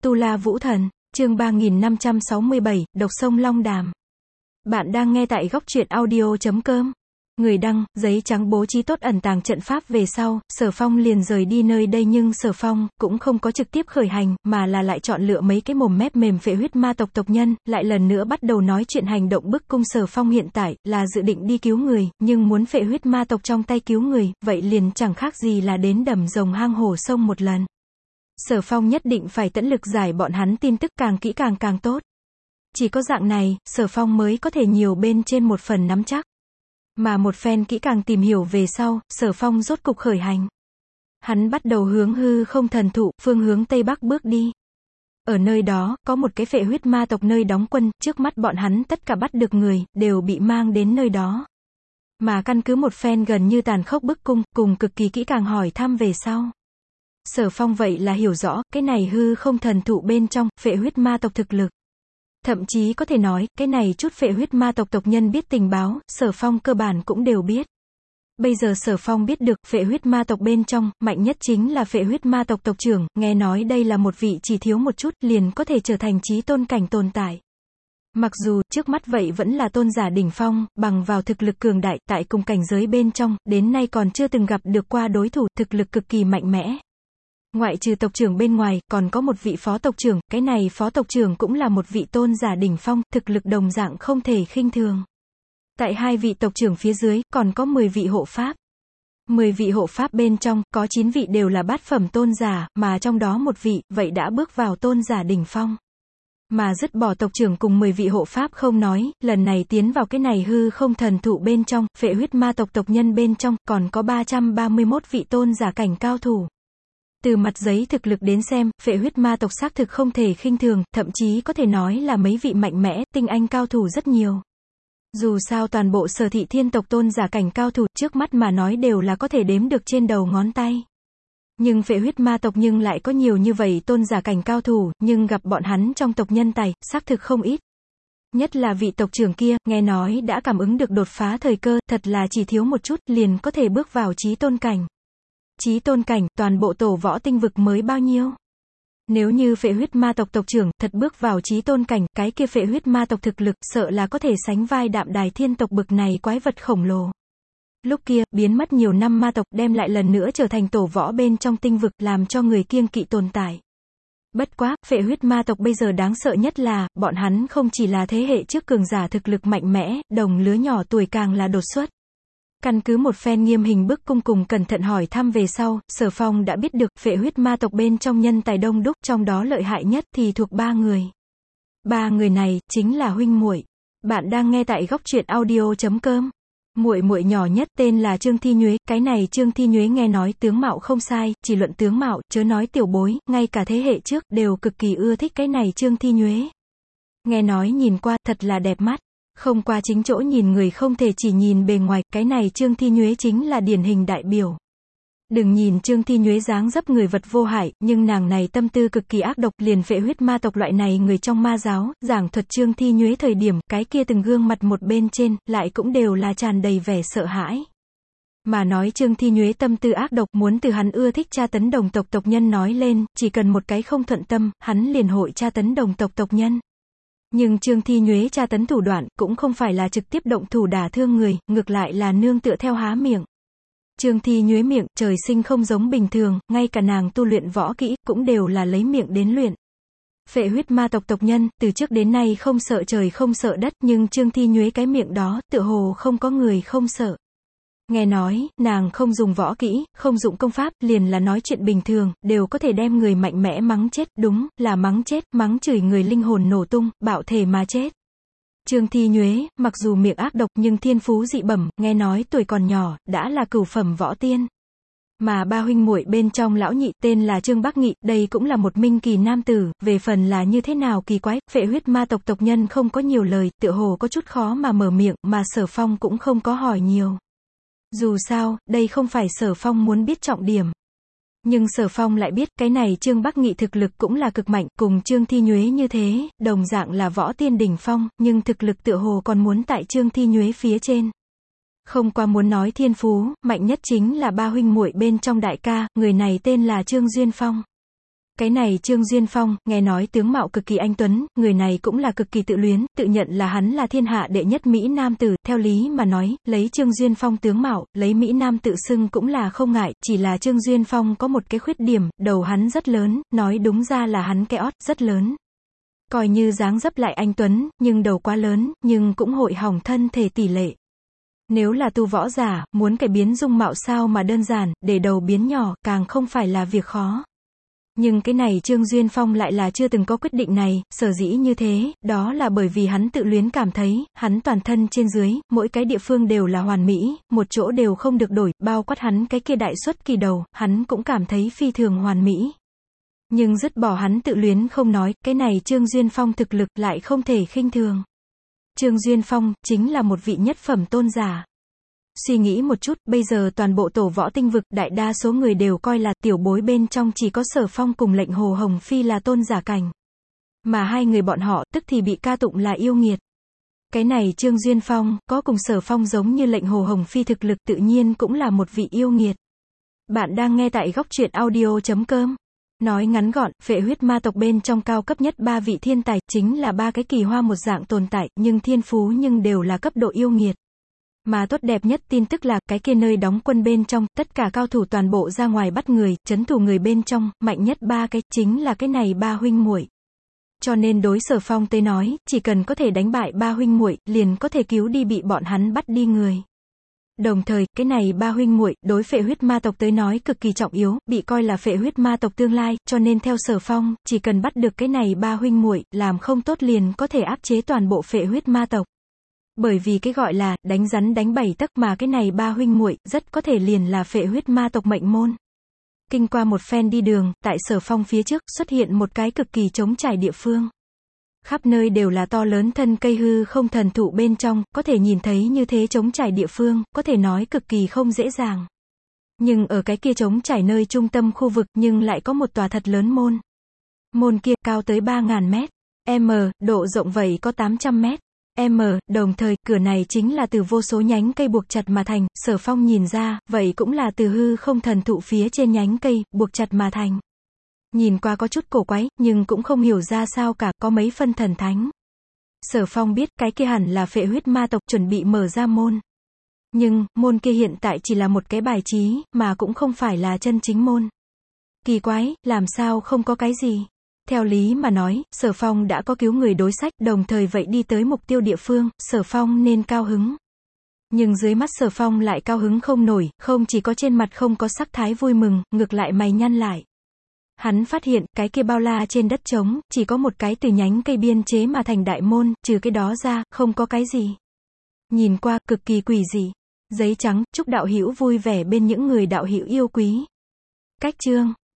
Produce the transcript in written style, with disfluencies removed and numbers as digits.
Tu La Vũ Thần, chương 3567, Độc Sông Long Đàm. Bạn đang nghe tại góc truyện audio.com. Người đăng, giấy trắng bố trí tốt ẩn tàng trận pháp về sau, Sở Phong liền rời đi nơi đây, nhưng Sở Phong cũng không có trực tiếp khởi hành, mà là lại chọn lựa mấy cái mồm mép mềm phệ huyết ma tộc tộc nhân, lại lần nữa bắt đầu nói chuyện hành động bức cung. Sở Phong hiện tại là dự định đi cứu người, nhưng muốn phệ huyết ma tộc trong tay cứu người, vậy liền chẳng khác gì là đến đầm rồng hang hổ sông một lần. Sở Phong nhất định phải tận lực giải bọn hắn tin tức càng kỹ càng tốt. Chỉ có dạng này, Sở Phong mới có thể nhiều bên trên một phần nắm chắc. Mà một phen kỹ càng tìm hiểu về sau, Sở Phong rốt cục khởi hành. Hắn bắt đầu hướng hư không thần thụ, phương hướng Tây Bắc bước đi. Ở nơi đó, có một cái phệ huyết ma tộc nơi đóng quân, trước mắt bọn hắn tất cả bắt được người, đều bị mang đến nơi đó. Mà căn cứ một phen gần như tàn khốc bức cung, cùng cực kỳ kỹ càng hỏi thăm về sau. Sở Phong vậy là hiểu rõ, cái này hư không thần thụ bên trong, phệ huyết ma tộc thực lực. Thậm chí có thể nói, cái này chút phệ huyết ma tộc tộc nhân biết tình báo, Sở Phong cơ bản cũng đều biết. Bây giờ Sở Phong biết được, phệ huyết ma tộc bên trong, mạnh nhất chính là phệ huyết ma tộc tộc trưởng, nghe nói đây là một vị chỉ thiếu một chút, liền có thể trở thành chí tôn cảnh tồn tại. Mặc dù, trước mắt vậy vẫn là tôn giả đỉnh phong, bằng vào thực lực cường đại, tại cùng cảnh giới bên trong, đến nay còn chưa từng gặp được qua đối thủ, thực lực cực kỳ mạnh mẽ. Ngoại trừ tộc trưởng bên ngoài, còn có một vị phó tộc trưởng, cái này phó tộc trưởng cũng là một vị tôn giả đỉnh phong, thực lực đồng dạng không thể khinh thường. Tại hai vị tộc trưởng phía dưới, còn có 10 vị hộ pháp. 10 vị hộ pháp bên trong, có 9 vị đều là bát phẩm tôn giả, mà trong đó một vị, vậy đã bước vào tôn giả đỉnh phong. Mà dứt bỏ tộc trưởng cùng 10 vị hộ pháp không nói, lần này tiến vào cái này hư không thần thụ bên trong, phệ huyết ma tộc tộc nhân bên trong, còn có 331 vị tôn giả cảnh cao thủ. Từ mặt giấy thực lực đến xem, phệ huyết ma tộc xác thực không thể khinh thường, thậm chí có thể nói là mấy vị mạnh mẽ, tinh anh cao thủ rất nhiều. Dù sao toàn bộ Sở Thị Thiên tộc tôn giả cảnh cao thủ, trước mắt mà nói đều là có thể đếm được trên đầu ngón tay. Nhưng phệ huyết ma tộc nhưng lại có nhiều như vậy tôn giả cảnh cao thủ, nhưng gặp bọn hắn trong tộc nhân tài, xác thực không ít. Nhất là vị tộc trưởng kia, nghe nói đã cảm ứng được đột phá thời cơ, thật là chỉ thiếu một chút, liền có thể bước vào chí tôn cảnh. Chí tôn cảnh, toàn bộ tổ võ tinh vực mới bao nhiêu? Nếu như phệ huyết ma tộc tộc trưởng, thật bước vào chí tôn cảnh, cái kia phệ huyết ma tộc thực lực, sợ là có thể sánh vai Đạm Đài Thiên tộc bực này quái vật khổng lồ. Lúc kia, biến mất nhiều năm ma tộc, đem lại lần nữa trở thành tổ võ bên trong tinh vực, làm cho người kiêng kỵ tồn tại. Bất quá, phệ huyết ma tộc bây giờ đáng sợ nhất là, bọn hắn không chỉ là thế hệ trước cường giả thực lực mạnh mẽ, đồng lứa nhỏ tuổi càng là đột xuất. Căn cứ một phen nghiêm hình bức cung cùng cẩn thận hỏi thăm về sau, Sở Phong đã biết được, phệ huyết ma tộc bên trong nhân tài đông đúc, trong đó lợi hại nhất thì thuộc 3 người. 3 người này, chính là huynh muội. Bạn đang nghe tại góc truyện audio.com. Muội muội nhỏ nhất tên là Trương Thi Nhuế, cái này Trương Thi Nhuế nghe nói tướng mạo không sai, chỉ luận tướng mạo, chớ nói tiểu bối, ngay cả thế hệ trước, đều cực kỳ ưa thích cái này Trương Thi Nhuế. Nghe nói nhìn qua, thật là đẹp mắt. Không qua chính chỗ nhìn người không thể chỉ nhìn bề ngoài, cái này Trương Thi Nhuế chính là điển hình đại biểu. Đừng nhìn Trương Thi Nhuế dáng dấp người vật vô hại, nhưng nàng này tâm tư cực kỳ ác độc, liền phệ huyết ma tộc loại này người trong ma giáo, giảng thuật Trương Thi Nhuế thời điểm, cái kia từng gương mặt một bên trên, lại cũng đều là tràn đầy vẻ sợ hãi. Mà nói Trương Thi Nhuế tâm tư ác độc, muốn từ hắn ưa thích tra tấn đồng tộc tộc nhân nói lên, chỉ cần một cái không thuận tâm, hắn liền hội tra tấn đồng tộc tộc nhân. Nhưng Trương Thi Nhuế tra tấn thủ đoạn, cũng không phải là trực tiếp động thủ đả thương người, ngược lại là nương tựa theo há miệng. Trương Thi Nhuế miệng, trời sinh không giống bình thường, ngay cả nàng tu luyện võ kỹ, cũng đều là lấy miệng đến luyện. Phệ huyết ma tộc tộc nhân, từ trước đến nay không sợ trời không sợ đất, nhưng Trương Thi Nhuế cái miệng đó, tựa hồ không có người không sợ. Nghe nói, nàng không dùng võ kỹ, không dụng công pháp, liền là nói chuyện bình thường, đều có thể đem người mạnh mẽ mắng chết, đúng, là mắng chết, mắng chửi người linh hồn nổ tung, bạo thể mà chết. Trương Thi Nhuế, mặc dù miệng ác độc nhưng thiên phú dị bẩm, nghe nói tuổi còn nhỏ, đã là cửu phẩm võ tiên. Mà 3 huynh muội bên trong lão nhị, tên là Trương Bắc Nghị, đây cũng là một minh kỳ nam tử, về phần là như thế nào kỳ quái, phệ huyết ma tộc tộc nhân không có nhiều lời, tựa hồ có chút khó mà mở miệng, mà Sở Phong cũng không có hỏi nhiều. Dù sao, đây không phải Sở Phong muốn biết trọng điểm. Nhưng Sở Phong lại biết, cái này Trương Bắc Nghị thực lực cũng là cực mạnh, cùng Trương Thi Nhuế như thế, đồng dạng là võ tiên đỉnh phong, nhưng thực lực tựa hồ còn muốn tại Trương Thi Nhuế phía trên. Không qua muốn nói thiên phú, mạnh nhất chính là 3 huynh muội bên trong đại ca, người này tên là Trương Duyên Phong. Cái này Trương Duyên Phong, nghe nói tướng mạo cực kỳ anh tuấn, người này cũng là cực kỳ tự luyến, tự nhận là hắn là thiên hạ đệ nhất Mỹ Nam tử, theo lý mà nói, lấy Trương Duyên Phong tướng mạo, lấy Mỹ Nam tự xưng cũng là không ngại, chỉ là Trương Duyên Phong có một cái khuyết điểm, đầu hắn rất lớn, nói đúng ra là hắn cái ót, rất lớn. Coi như dáng dấp lại anh tuấn, nhưng đầu quá lớn, nhưng cũng hội hỏng thân thể tỷ lệ. Nếu là tu võ giả, muốn cải biến dung mạo sao mà đơn giản, để đầu biến nhỏ, càng không phải là việc khó. Nhưng cái này Trương Duyên Phong lại là chưa từng có quyết định này, sở dĩ như thế, đó là bởi vì hắn tự luyến cảm thấy, hắn toàn thân trên dưới, mỗi cái địa phương đều là hoàn mỹ, một chỗ đều không được đổi, bao quát hắn cái kia đại xuất kỳ đầu, hắn cũng cảm thấy phi thường hoàn mỹ. Nhưng dứt bỏ hắn tự luyến không nói, cái này Trương Duyên Phong thực lực lại không thể khinh thường. Trương Duyên Phong, chính là một vị nhất phẩm tôn giả. Suy nghĩ một chút, bây giờ toàn bộ tổ võ tinh vực, đại đa số người đều coi là tiểu bối bên trong chỉ có Sở Phong cùng Lệnh Hồ Hồng Phi là tôn giả cảnh. Mà hai người bọn họ, tức thì bị ca tụng là yêu nghiệt. Cái này Trương Duyên Phong, có cùng Sở Phong giống như Lệnh Hồ Hồng Phi thực lực tự nhiên cũng là một vị yêu nghiệt. Bạn đang nghe tại góc truyện audio.com. Nói ngắn gọn, phệ huyết ma tộc bên trong cao cấp nhất 3 vị thiên tài, chính là 3 cái kỳ hoa một dạng tồn tại, nhưng thiên phú nhưng đều là cấp độ yêu nghiệt. Mà tốt đẹp nhất tin tức là, cái kia nơi đóng quân bên trong, tất cả cao thủ toàn bộ ra ngoài bắt người, trấn thủ người bên trong, mạnh nhất 3 cái, chính là cái này 3 huynh muội. Cho nên đối Sở Phong tới nói, chỉ cần có thể đánh bại 3 huynh muội, liền có thể cứu đi bị bọn hắn bắt đi người. Đồng thời, cái này 3 huynh muội đối phệ huyết ma tộc tới nói cực kỳ trọng yếu, bị coi là phệ huyết ma tộc tương lai, cho nên theo Sở Phong, chỉ cần bắt được cái này 3 huynh muội, làm không tốt liền có thể áp chế toàn bộ phệ huyết ma tộc. Bởi vì cái gọi là đánh rắn đánh 7 tấc, mà cái này 3 huynh muội rất có thể liền là phệ huyết ma tộc mệnh môn. Kinh qua một phen đi đường, tại Sở Phong phía trước xuất hiện một cái cực kỳ trống trải địa phương. Khắp nơi đều là to lớn thân cây hư không thần thụ bên trong, có thể nhìn thấy như thế trống trải địa phương, có thể nói cực kỳ không dễ dàng. Nhưng ở cái kia trống trải nơi trung tâm khu vực nhưng lại có một tòa thật lớn môn. Môn kia cao tới 3.000 mét, m, độ rộng vậy có 800 mét. Đồng thời, cửa này chính là từ vô số nhánh cây buộc chặt mà thành, Sở Phong nhìn ra, vậy cũng là từ hư không thần thụ phía trên nhánh cây, buộc chặt mà thành. Nhìn qua có chút cổ quái, nhưng cũng không hiểu ra sao cả, có mấy phân thần thánh. Sở Phong biết, cái kia hẳn là phệ huyết ma tộc chuẩn bị mở ra môn. Nhưng, môn kia hiện tại chỉ là một cái bài trí, mà cũng không phải là chân chính môn. Kỳ quái, làm sao không có cái gì? Theo lý mà nói, Sở Phong đã có cứu người đối sách, đồng thời vậy đi tới mục tiêu địa phương, Sở Phong nên cao hứng. Nhưng dưới mắt Sở Phong lại cao hứng không nổi, không chỉ có trên mặt không có sắc thái vui mừng, ngược lại mày nhăn lại. Hắn phát hiện, cái kia bao la trên đất trống, chỉ có một cái từ nhánh cây biên chế mà thành đại môn, trừ cái đó ra, không có cái gì. Nhìn qua, cực kỳ quỷ dị. Giấy trắng, chúc đạo hữu vui vẻ bên những người đạo hữu yêu quý. Cách chương